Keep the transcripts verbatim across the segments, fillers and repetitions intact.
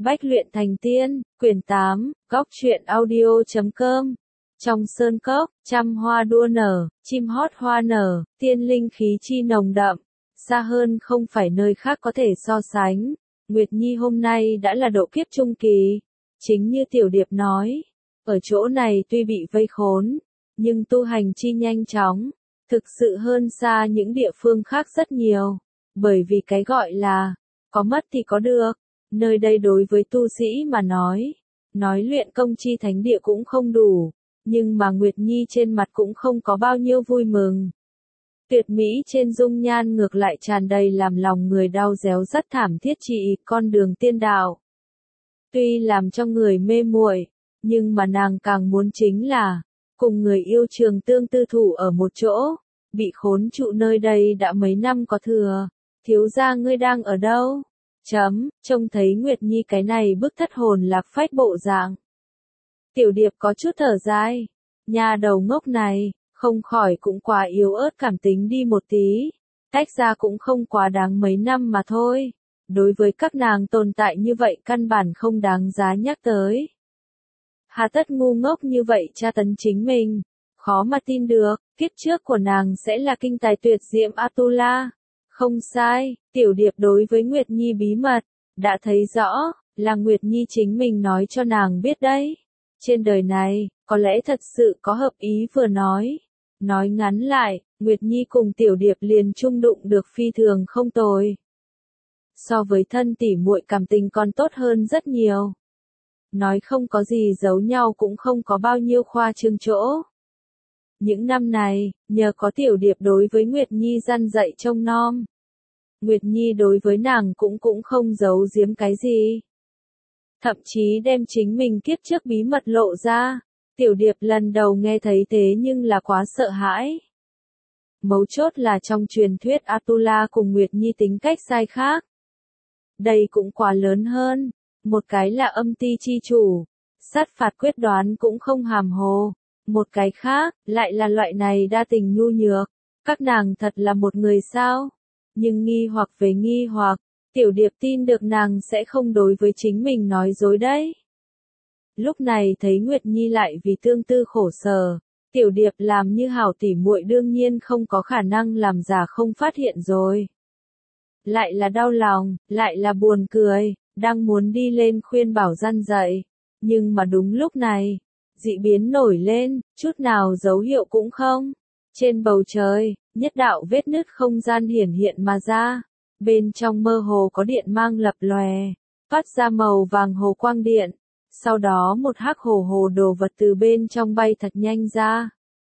Bách luyện thành tiên, quyển tám, góc truyện audio chấm com. Trong sơn cốc, trăm hoa đua nở, chim hót hoa nở, tiên linh khí chi nồng đậm, xa hơn không phải nơi khác có thể so sánh. Nguyệt Nhi hôm nay đã là độ kiếp trung kỳ, chính như Tiểu Điệp nói, ở chỗ này tuy bị vây khốn, nhưng tu hành chi nhanh chóng, thực sự hơn xa những địa phương khác rất nhiều, bởi vì cái gọi là, có mất thì có được. Nơi đây đối với tu sĩ mà nói, nói luyện công chi thánh địa cũng không đủ, nhưng mà Nguyệt Nhi trên mặt cũng không có bao nhiêu vui mừng. Tuyệt mỹ trên dung nhan ngược lại tràn đầy làm lòng người đau réo rất thảm thiết trị con đường tiên đạo. Tuy làm cho người mê muội, nhưng mà nàng càng muốn chính là, cùng người yêu trường tương tư thủ ở một chỗ, bị khốn trụ nơi đây đã mấy năm có thừa, thiếu gia ngươi đang ở đâu? Chấm, trông thấy Nguyệt Nhi cái này bức thất hồn lạc phách bộ dạng. Tiểu Điệp có chút thở dài, nhà đầu ngốc này, không khỏi cũng quá yếu ớt cảm tính đi một tí, tách ra cũng không quá đáng mấy năm mà thôi, đối với các nàng tồn tại như vậy căn bản không đáng giá nhắc tới. Hà tất ngu ngốc như vậy tra tấn chính mình, khó mà tin được, kiếp trước của nàng sẽ là kinh tài tuyệt diệm Atula. Không sai, Tiểu Điệp đối với Nguyệt Nhi bí mật, đã thấy rõ, là Nguyệt Nhi chính mình nói cho nàng biết đấy. Trên đời này, có lẽ thật sự có hợp ý vừa nói. Nói ngắn lại, Nguyệt Nhi cùng Tiểu Điệp liền chung đụng được phi thường không tồi. So với thân tỉ muội cảm tình còn tốt hơn rất nhiều. Nói không có gì giấu nhau cũng không có bao nhiêu khoa trương chỗ. Những năm này, nhờ có Tiểu Điệp đối với Nguyệt Nhi răn dạy trông nom. Nguyệt Nhi đối với nàng cũng cũng không giấu giếm cái gì. Thậm chí đem chính mình kiếp trước bí mật lộ ra. Tiểu Điệp lần đầu nghe thấy thế nhưng là quá sợ hãi. Mấu chốt là trong truyền thuyết Atula cùng Nguyệt Nhi tính cách sai khác. Đây cũng quá lớn hơn. Một cái là âm ti chi chủ. Sát phạt quyết đoán cũng không hàm hồ. Một cái khác, lại là loại này đa tình nhu nhược. Các nàng thật là một người sao? Nhưng nghi hoặc về nghi hoặc, Tiểu Điệp tin được nàng sẽ không đối với chính mình nói dối đấy. Lúc này thấy Nguyệt Nhi lại vì tương tư khổ sở, Tiểu Điệp làm như hảo tỉ muội đương nhiên không có khả năng làm giả không phát hiện rồi. Lại là đau lòng, lại là buồn cười, đang muốn đi lên khuyên bảo răn dạy, nhưng mà đúng lúc này, dị biến nổi lên, chút nào dấu hiệu cũng không. Trên bầu trời, nhất đạo vết nứt không gian hiển hiện mà ra, bên trong mơ hồ có điện mang lập lòe, phát ra màu vàng hồ quang điện, sau đó một hắc hồ hồ đồ vật từ bên trong bay thật nhanh ra.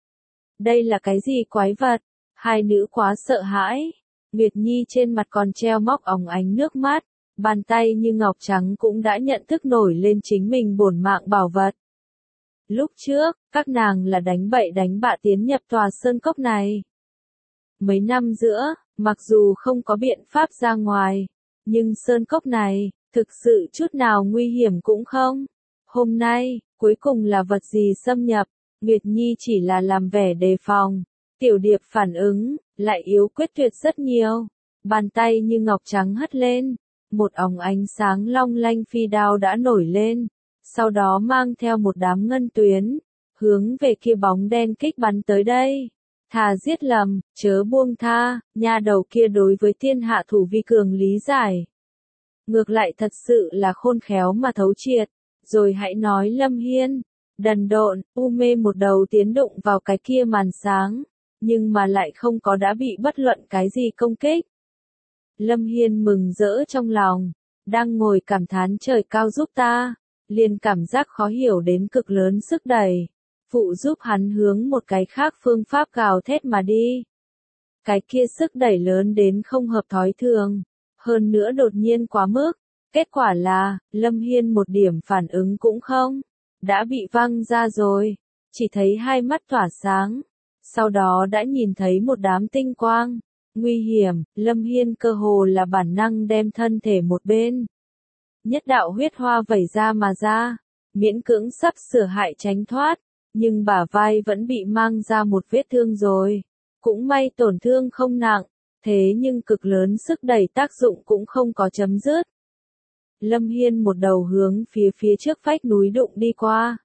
Đây là cái gì quái vật? Hai nữ quá sợ hãi, Nguyệt Nhi trên mặt còn treo móc óng ánh nước mắt, bàn tay như ngọc trắng cũng đã nhận thức nổi lên chính mình bổn mạng bảo vật. Lúc trước, các nàng là đánh bậy đánh bạ tiến nhập tòa sơn cốc này. Mấy năm giữa, mặc dù không có biện pháp ra ngoài, nhưng sơn cốc này, thực sự chút nào nguy hiểm cũng không. Hôm nay, cuối cùng là vật gì xâm nhập, Nguyệt Nhi chỉ là làm vẻ đề phòng. Tiểu Điệp phản ứng, lại yếu quyết tuyệt rất nhiều. Bàn tay như ngọc trắng hất lên, một óng ánh sáng long lanh phi đao đã nổi lên. Sau đó mang theo một đám ngân tuyến, hướng về kia bóng đen kích bắn tới đây. Thà giết lầm, chớ buông tha, nha đầu kia đối với thiên hạ thủ vi cường lý giải. Ngược lại thật sự là khôn khéo mà thấu triệt, rồi hãy nói Lâm Hiên, đần độn, u mê một đầu tiến đụng vào cái kia màn sáng, nhưng mà lại không có đã bị bất luận cái gì công kích. Lâm Hiên mừng rỡ trong lòng, đang ngồi cảm thán trời cao giúp ta. Liền cảm giác khó hiểu đến cực lớn sức đẩy, phụ giúp hắn hướng một cái khác phương pháp gào thét mà đi. Cái kia sức đẩy lớn đến không hợp thói thường, hơn nữa đột nhiên quá mức, kết quả là, Lâm Hiên một điểm phản ứng cũng không, đã bị văng ra rồi, chỉ thấy hai mắt tỏa sáng, sau đó đã nhìn thấy một đám tinh quang, nguy hiểm, Lâm Hiên cơ hồ là bản năng đem thân thể một bên. Nhất đạo huyết hoa vẩy ra mà ra, miễn cưỡng sắp sửa hại tránh thoát, nhưng bả vai vẫn bị mang ra một vết thương rồi. Cũng may tổn thương không nặng, thế nhưng cực lớn sức đẩy tác dụng cũng không có chấm dứt. Lâm Hiên một đầu hướng phía phía trước vách núi đụng đi qua.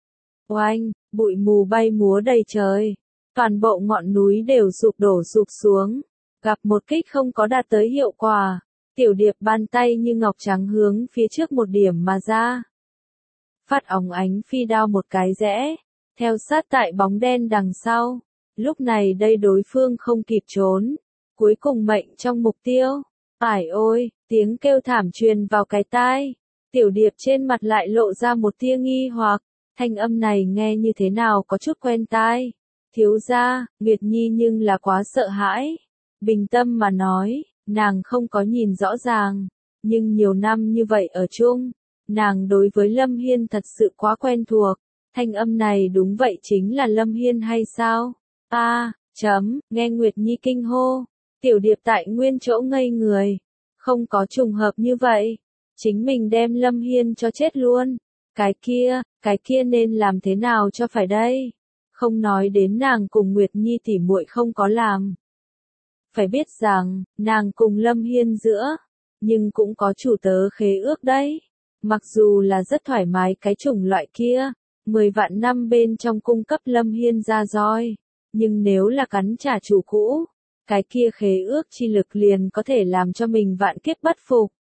Oanh, bụi mù bay múa đầy trời. Toàn bộ ngọn núi đều sụp đổ sụp xuống. Gặp một kích không có đạt tới hiệu quả. Tiểu điệp bàn tay như ngọc trắng hướng phía trước một điểm mà ra. Phát óng ánh phi đao một cái rẽ. Theo sát tại bóng đen đằng sau. Lúc này đây đối phương không kịp trốn. Cuối cùng mệnh trong mục tiêu. Ải ôi, tiếng kêu thảm truyền vào cái tai. Tiểu điệp trên mặt lại lộ ra một tia nghi hoặc. Thanh âm này nghe như thế nào có chút quen tai. Thiếu gia, Nguyệt Nhi nhưng là quá sợ hãi. Bình tâm mà nói, nàng không có nhìn rõ ràng. Nhưng nhiều năm như vậy ở chung, nàng đối với Lâm Hiên thật sự quá quen thuộc. Thanh âm này đúng vậy chính là Lâm Hiên hay sao? A, à, chấm, nghe Nguyệt Nhi kinh hô. Tiểu điệp tại nguyên chỗ ngây người. Không có trùng hợp như vậy. Chính mình đem Lâm Hiên cho chết luôn. Cái kia, cái kia nên làm thế nào cho phải đây? Không nói đến nàng cùng Nguyệt Nhi tỉ muội không có làm. Phải biết rằng, nàng cùng Lâm Hiên giữa, nhưng cũng có chủ tớ khế ước đấy. Mặc dù là rất thoải mái cái chủng loại kia, mười vạn năm bên trong cung cấp Lâm Hiên ra roi. Nhưng nếu là cắn trả chủ cũ, cái kia khế ước chi lực liền có thể làm cho mình vạn kiếp bất phục.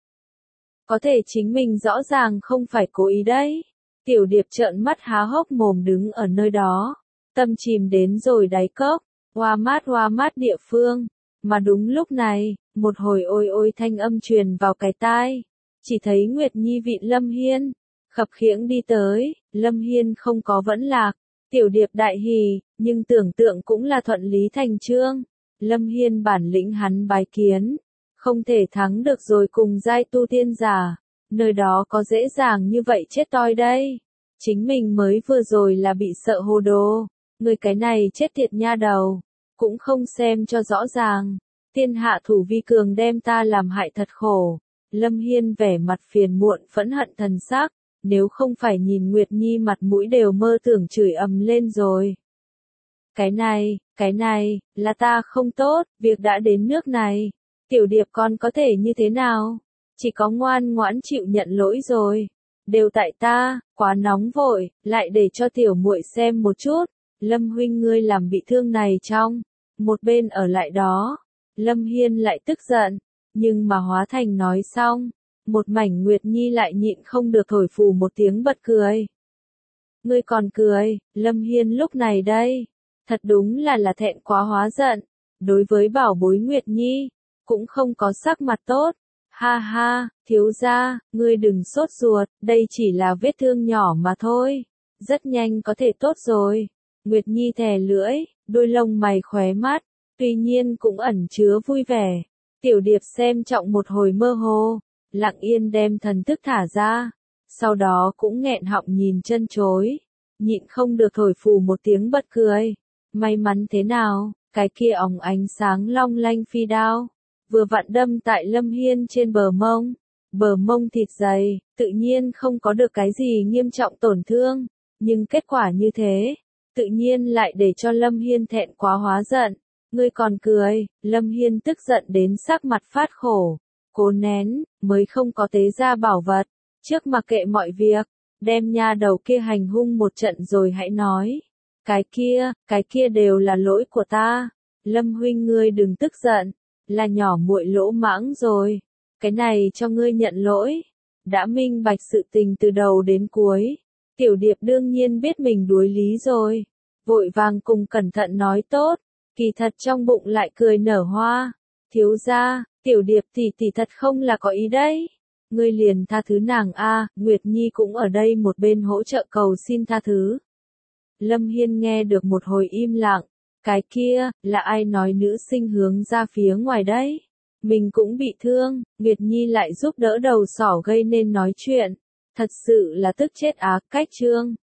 Có thể chính mình rõ ràng không phải cố ý đấy. Tiểu điệp trợn mắt há hốc mồm đứng ở nơi đó. Tâm chìm đến rồi đáy cốc, hoa mát hoa mát địa phương. Mà đúng lúc này, một hồi ôi ôi thanh âm truyền vào cái tai. Chỉ thấy Nguyệt Nhi vịn Lâm Hiên. Khập khiễng đi tới, Lâm Hiên không có vẫn lạc. Tiểu điệp đại hỉ, nhưng tưởng tượng cũng là thuận lý thành chương. Lâm Hiên bản lĩnh hắn bái kiến. Không thể thắng được rồi cùng giai tu tiên giả. Nơi đó có dễ dàng như vậy chết toi đây. Chính mình mới vừa rồi là bị sợ hồ đồ. Người cái này chết tiệt nha đầu. Cũng không xem cho rõ ràng. Thiên hạ thủ vi cường đem ta làm hại thật khổ. Lâm Hiên vẻ mặt phiền muộn phẫn hận thần sắc. Nếu không phải nhìn Nguyệt Nhi mặt mũi đều mơ tưởng chửi ầm lên rồi. Cái này, cái này, là ta không tốt, việc đã đến nước này. Tiểu điệp con có thể như thế nào? Chỉ có ngoan ngoãn chịu nhận lỗi rồi. Đều tại ta, quá nóng vội, lại để cho tiểu muội xem một chút. Lâm huynh ngươi làm bị thương này trong. Một bên ở lại đó. Lâm Hiên lại tức giận. Nhưng mà hóa thành nói xong. Một mảnh Nguyệt Nhi lại nhịn không được thổi phù một tiếng bật cười. Ngươi còn cười, Lâm Hiên lúc này đây. Thật đúng là là thẹn quá hóa giận. Đối với bảo bối Nguyệt Nhi. Cũng không có sắc mặt tốt. Ha ha, thiếu gia, ngươi đừng sốt ruột, đây chỉ là vết thương nhỏ mà thôi. Rất nhanh có thể tốt rồi. Nguyệt Nhi thè lưỡi, đôi lông mày khóe mắt, tuy nhiên cũng ẩn chứa vui vẻ. Tiểu điệp xem trọng một hồi mơ hồ, lặng yên đem thần thức thả ra. Sau đó cũng nghẹn họng nhìn chân chối, nhịn không được thổi phù một tiếng bật cười. May mắn thế nào, cái kia óng ánh sáng long lanh phi đao. Vừa vặn đâm tại Lâm Hiên trên bờ mông. Bờ mông thịt dày, tự nhiên không có được cái gì nghiêm trọng tổn thương. Nhưng kết quả như thế, tự nhiên lại để cho Lâm Hiên thẹn quá hóa giận. Ngươi còn cười, Lâm Hiên tức giận đến sắc mặt phát khổ. Cố nén, mới không có tế ra bảo vật. Trước mặc kệ mọi việc, đem nha đầu kia hành hung một trận rồi hãy nói. Cái kia, cái kia đều là lỗi của ta. Lâm huynh ngươi đừng tức giận. Là nhỏ muội lỗ mãng rồi. Cái này cho ngươi nhận lỗi. Đã minh bạch sự tình từ đầu đến cuối. Tiểu điệp đương nhiên biết mình đuối lý rồi. Vội vàng cùng cẩn thận nói tốt. Kỳ thật trong bụng lại cười nở hoa. Thiếu gia, tiểu điệp tỷ tỷ thật không là có ý đấy. Ngươi liền tha thứ nàng a. Nguyệt Nhi cũng ở đây một bên hỗ trợ cầu xin tha thứ. Lâm Hiên nghe được một hồi im lặng. Cái kia, là ai nói nữ sinh hướng ra phía ngoài đấy? Mình cũng bị thương, Nguyệt Nhi lại giúp đỡ đầu sỏ gây nên nói chuyện. Thật sự là tức chết á, cách chương.